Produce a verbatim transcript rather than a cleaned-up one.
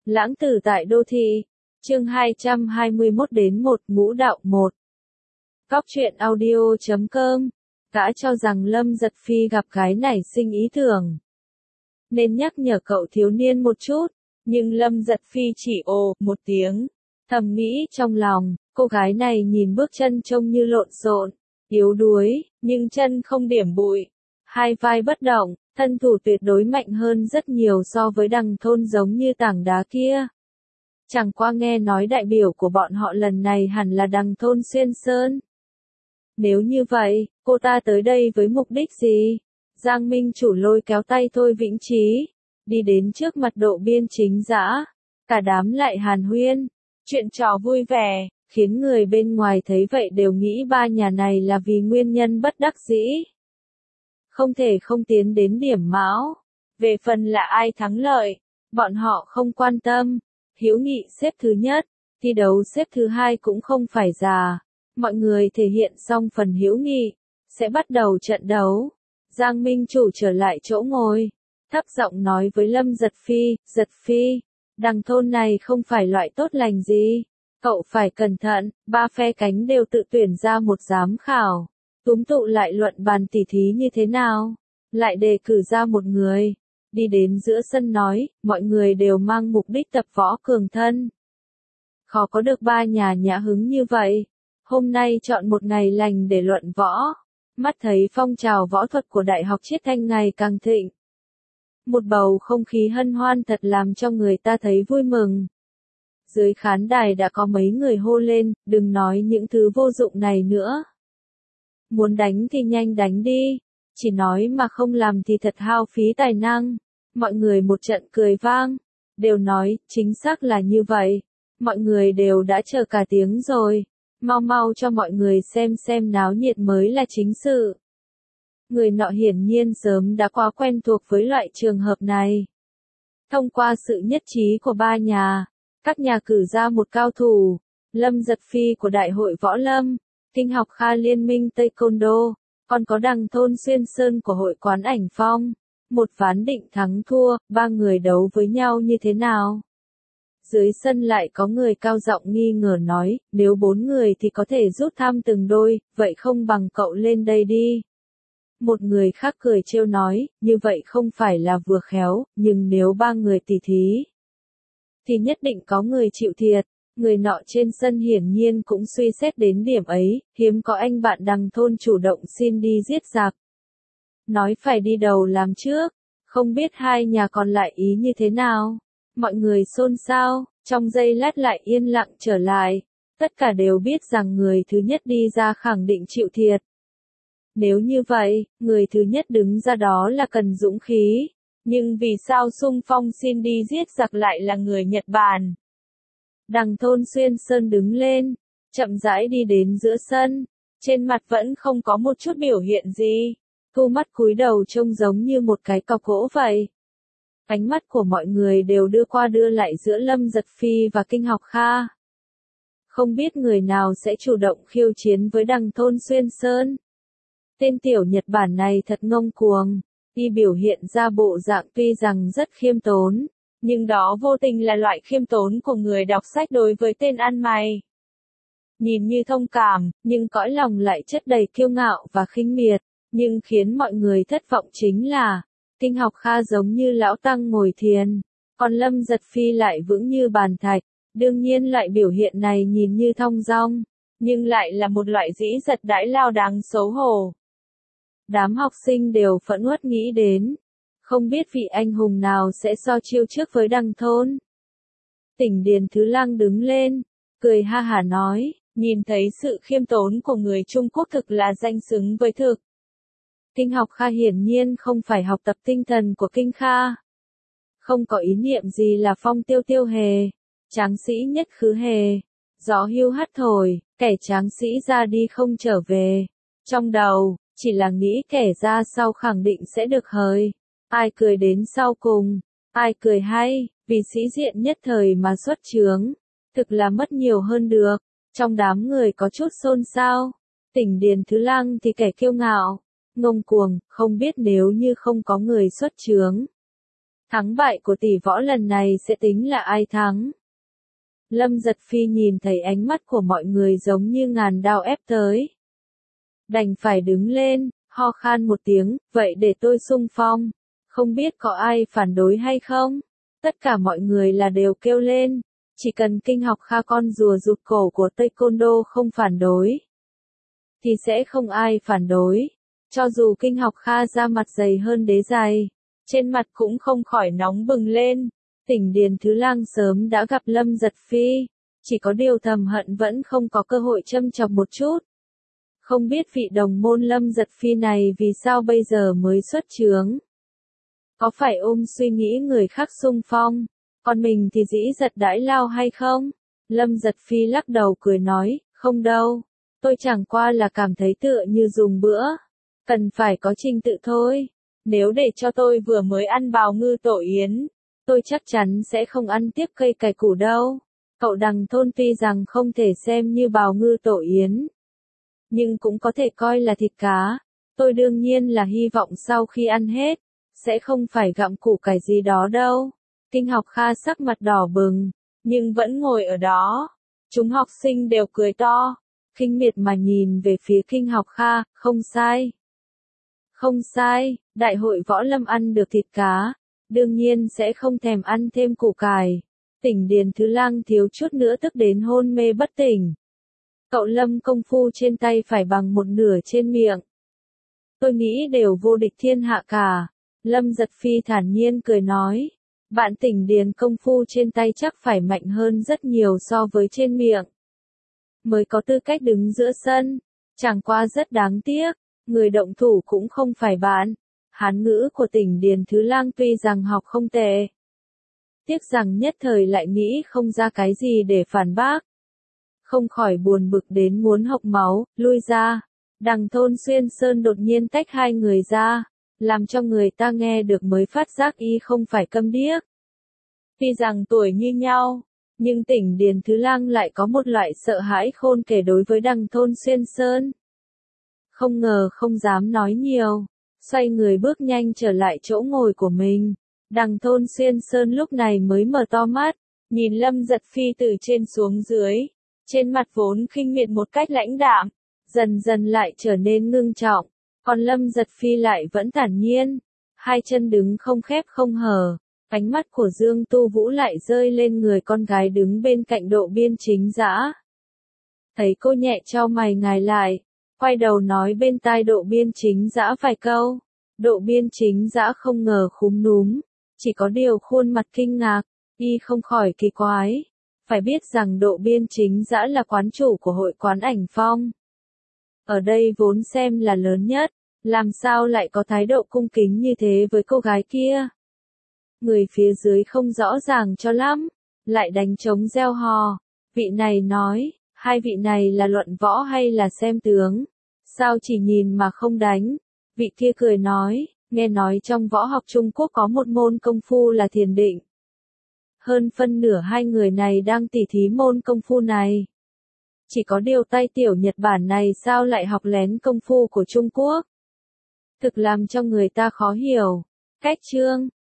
Lãng tử tại đô thị. Chương hai trăm hai mươi mốt đến một Ngũ đạo một. Góc truyện audio chấm com. Gã cho rằng Lâm Giật Phi gặp gái nảy sinh ý tưởng, nên nhắc nhở cậu thiếu niên một chút, nhưng Lâm Giật Phi chỉ ồ một tiếng, thầm nghĩ trong lòng, cô gái này nhìn bước chân trông như lộn xộn, yếu đuối, nhưng chân không điểm bụi, hai vai bất động, thân thủ tuyệt đối mạnh hơn rất nhiều so với Đằng Thôn giống như tảng đá kia. Chẳng qua nghe nói đại biểu của bọn họ lần này hẳn là Đằng Thôn Xuyên Sơn. Nếu như vậy, cô ta tới đây với mục đích gì? Giang Minh Chủ lôi kéo tay Thôi Vĩnh Trí, đi đến trước mặt Độ Biên Chính Dã, cả đám lại hàn huyên, chuyện trò vui vẻ, khiến người bên ngoài thấy vậy đều nghĩ ba nhà này là vì nguyên nhân bất đắc dĩ. Không thể không tiến đến điểm mão. Về phần là ai thắng lợi, bọn họ không quan tâm. Hữu nghị xếp thứ nhất, thi đấu xếp thứ hai cũng không phải già. Mọi người thể hiện xong phần hữu nghị, sẽ bắt đầu trận đấu. Giang Minh Chủ trở lại chỗ ngồi, thấp giọng nói với Lâm Giật Phi, Giật Phi, Đằng Thôn này không phải loại tốt lành gì. Cậu phải cẩn thận, ba phe cánh đều tự tuyển ra một giám khảo. Túm tụ lại luận bàn tỉ thí như thế nào? Lại đề cử ra một người. Đi đến giữa sân nói, mọi người đều mang mục đích tập võ cường thân. Khó có được ba nhà nhã hứng như vậy. Hôm nay chọn một ngày lành để luận võ. Mắt thấy phong trào võ thuật của Đại học Chiết Thanh ngày càng thịnh. Một bầu không khí hân hoan thật làm cho người ta thấy vui mừng. Dưới khán đài đã có mấy người hô lên, đừng nói những thứ vô dụng này nữa. Muốn đánh thì nhanh đánh đi, chỉ nói mà không làm thì thật hao phí tài năng. Mọi người một trận cười vang, đều nói, chính xác là như vậy. Mọi người đều đã chờ cả tiếng rồi, mau mau cho mọi người xem xem náo nhiệt mới là chính sự. Người nọ hiển nhiên sớm đã quá quen thuộc với loại trường hợp này. Thông qua sự nhất trí của ba nhà, các nhà cử ra một cao thủ, Lâm Giật Phi của Đại hội Võ Lâm, Kinh Học Kha Liên minh Taekwondo, còn có Đằng Thôn Xuyên Sơn của Hội Quán Ảnh Phong. Một ván định thắng thua, ba người đấu với nhau như thế nào? Dưới sân lại có người cao giọng nghi ngờ nói, nếu bốn người thì có thể rút thăm từng đôi, vậy không bằng cậu lên đây đi. Một người khác cười trêu nói, như vậy không phải là vừa khéo, nhưng nếu ba người tỉ thí, thì nhất định có người chịu thiệt. Người nọ trên sân hiển nhiên cũng suy xét đến điểm ấy, hiếm có anh bạn Đằng Thôn chủ động xin đi giết giặc. Nói phải đi đầu làm trước, không biết hai nhà còn lại ý như thế nào. Mọi người xôn xao, trong giây lát lại yên lặng trở lại. Tất cả đều biết rằng người thứ nhất đi ra khẳng định chịu thiệt. Nếu như vậy, người thứ nhất đứng ra đó là cần dũng khí. Nhưng vì sao xung phong xin đi giết giặc lại là người Nhật Bản? Đằng Thôn Xuyên Sơn đứng lên, chậm rãi đi đến giữa sân, trên mặt vẫn không có một chút biểu hiện gì, thu mắt cúi đầu trông giống như một cái cọc gỗ vậy. Ánh mắt của mọi người đều đưa qua đưa lại giữa Lâm Giật Phi và Kinh Học Kha. Không biết người nào sẽ chủ động khiêu chiến với Đằng Thôn Xuyên Sơn. Tên tiểu Nhật Bản này thật ngông cuồng, y biểu hiện ra bộ dạng tuy rằng rất khiêm tốn. Nhưng đó vô tình là loại khiêm tốn của người đọc sách đối với tên ăn mày. Nhìn như thông cảm, nhưng cõi lòng lại chất đầy kiêu ngạo và khinh miệt. Nhưng khiến mọi người thất vọng chính là, Kinh Học Kha giống như lão tăng ngồi thiền, còn Lâm Giật Phi lại vững như bàn thạch. Đương nhiên loại biểu hiện này nhìn như thong dong, nhưng lại là một loại dĩ dật đãi lao đáng xấu hổ. Đám học sinh đều phẫn uất nghĩ đến. Không biết vị anh hùng nào sẽ so chiêu trước với Đằng Thôn. Tỉnh Điền Thứ Lang đứng lên, cười ha hả nói, nhìn thấy sự khiêm tốn của người Trung Quốc thực là danh xứng với thực. Kinh Học Kha hiển nhiên không phải học tập tinh thần của Kinh Kha. Không có ý niệm gì là phong tiêu tiêu hề, tráng sĩ nhất khứ hề, gió hưu hắt thổi, kẻ tráng sĩ ra đi không trở về. Trong đầu, chỉ là nghĩ kẻ ra sau khẳng định sẽ được hời. Ai cười đến sau cùng, ai cười hay, vì sĩ diện nhất thời mà xuất chướng, thực là mất nhiều hơn được. Trong đám người có chút xôn xao, Tỉnh Điền Thứ Lang thì kẻ kiêu ngạo, ngông cuồng, không biết nếu như không có người xuất chướng, Thắng bại của tỷ võ lần này sẽ tính là ai thắng. Lâm Giật Phi nhìn thấy ánh mắt của mọi người giống như ngàn đao ép tới. Đành phải đứng lên, ho khan một tiếng, vậy để tôi xung phong. Không biết có ai phản đối hay không? Tất cả mọi người là đều kêu lên. Chỉ cần Kinh Học Kha con rùa rụt cổ của Taekwondo không phản đối, thì sẽ không ai phản đối. Cho dù Kinh Học Kha da mặt dày hơn đế dày, trên mặt cũng không khỏi nóng bừng lên. Tỉnh Điền Thứ Lang sớm đã gặp Lâm Giật Phi, chỉ có điều thầm hận vẫn không có cơ hội châm chọc một chút. Không biết vị đồng môn Lâm Giật Phi này vì sao bây giờ mới xuất chướng. Có phải ôm suy nghĩ người khác xung phong, còn mình thì dĩ giật đãi lao hay không? Lâm Giật Phi lắc đầu cười nói, không đâu, tôi chẳng qua là cảm thấy tựa như dùng bữa, cần phải có trình tự thôi. Nếu để cho tôi vừa mới ăn bào ngư tổ yến, tôi chắc chắn sẽ không ăn tiếp cây cải củ đâu. Cậu Đằng Thôn tuy rằng không thể xem như bào ngư tổ yến, nhưng cũng có thể coi là thịt cá. Tôi đương nhiên là hy vọng sau khi ăn hết, sẽ không phải gặm củ cải gì đó đâu. Kinh Học Kha sắc mặt đỏ bừng, nhưng vẫn ngồi ở đó. Chúng học sinh đều cười to, khinh miệt mà nhìn về phía Kinh Học Kha, không sai. Không sai, đại hội võ lâm ăn được thịt cá, đương nhiên sẽ không thèm ăn thêm củ cải. Tỉnh Điền Thứ Lang thiếu chút nữa tức đến hôn mê bất tỉnh. Cậu Lâm công phu trên tay phải bằng một nửa trên miệng. Tôi nghĩ đều vô địch thiên hạ cả. Lâm Giật Phi thản nhiên cười nói. Bạn Tỉnh Điền công phu trên tay chắc phải mạnh hơn rất nhiều so với trên miệng. Mới có tư cách đứng giữa sân. Chẳng qua rất đáng tiếc, người động thủ cũng không phải bạn. Hán ngữ của Tỉnh Điền Thứ Lang tuy rằng học không tệ, tiếc rằng nhất thời lại nghĩ không ra cái gì để phản bác. Không khỏi buồn bực đến muốn hộc máu, lui ra. Đằng Thôn Xuyên Sơn đột nhiên tách hai người ra, làm cho người ta nghe được mới phát giác y không phải câm điếc. Tuy rằng tuổi như nhau, nhưng Tỉnh Điền Thứ Lang lại có một loại sợ hãi khôn kể đối với Đằng Thôn Xuyên Sơn. Không ngờ không dám nói nhiều, xoay người bước nhanh trở lại chỗ ngồi của mình. Đằng Thôn Xuyên Sơn lúc này mới mở to mắt, nhìn Lâm Giật Phi từ trên xuống dưới, trên mặt vốn khinh miệt một cách lãnh đạm, dần dần lại trở nên ngưng trọng, còn Lâm Giật Phi lại vẫn thản nhiên, hai chân đứng không khép không hở. Ánh mắt của Dương Tu Vũ lại rơi lên người con gái đứng bên cạnh Độ Biên Chính Dã. Thấy cô nhẹ chau mày ngài lại, quay đầu nói bên tai Độ Biên Chính Dã vài câu. Độ Biên Chính Dã không ngờ khúm núm, chỉ có điều khuôn mặt kinh ngạc, y không khỏi kỳ quái. Phải biết rằng Độ Biên Chính Dã là quán chủ của hội quán Ảnh Phong. Ở đây vốn xem là lớn nhất, làm sao lại có thái độ cung kính như thế với cô gái kia. Người phía dưới không rõ ràng cho lắm, lại đánh trống reo hò. Vị này nói, hai vị này là luận võ hay là xem tướng? Sao chỉ nhìn mà không đánh? Vị kia cười nói, nghe nói trong võ học Trung Quốc có một môn công phu là thiền định. Hơn phân nửa hai người này đang tỉ thí môn công phu này. Chỉ có điều tay tiểu Nhật Bản này sao lại học lén công phu của Trung Quốc? Thực làm cho người ta khó hiểu. Cách chương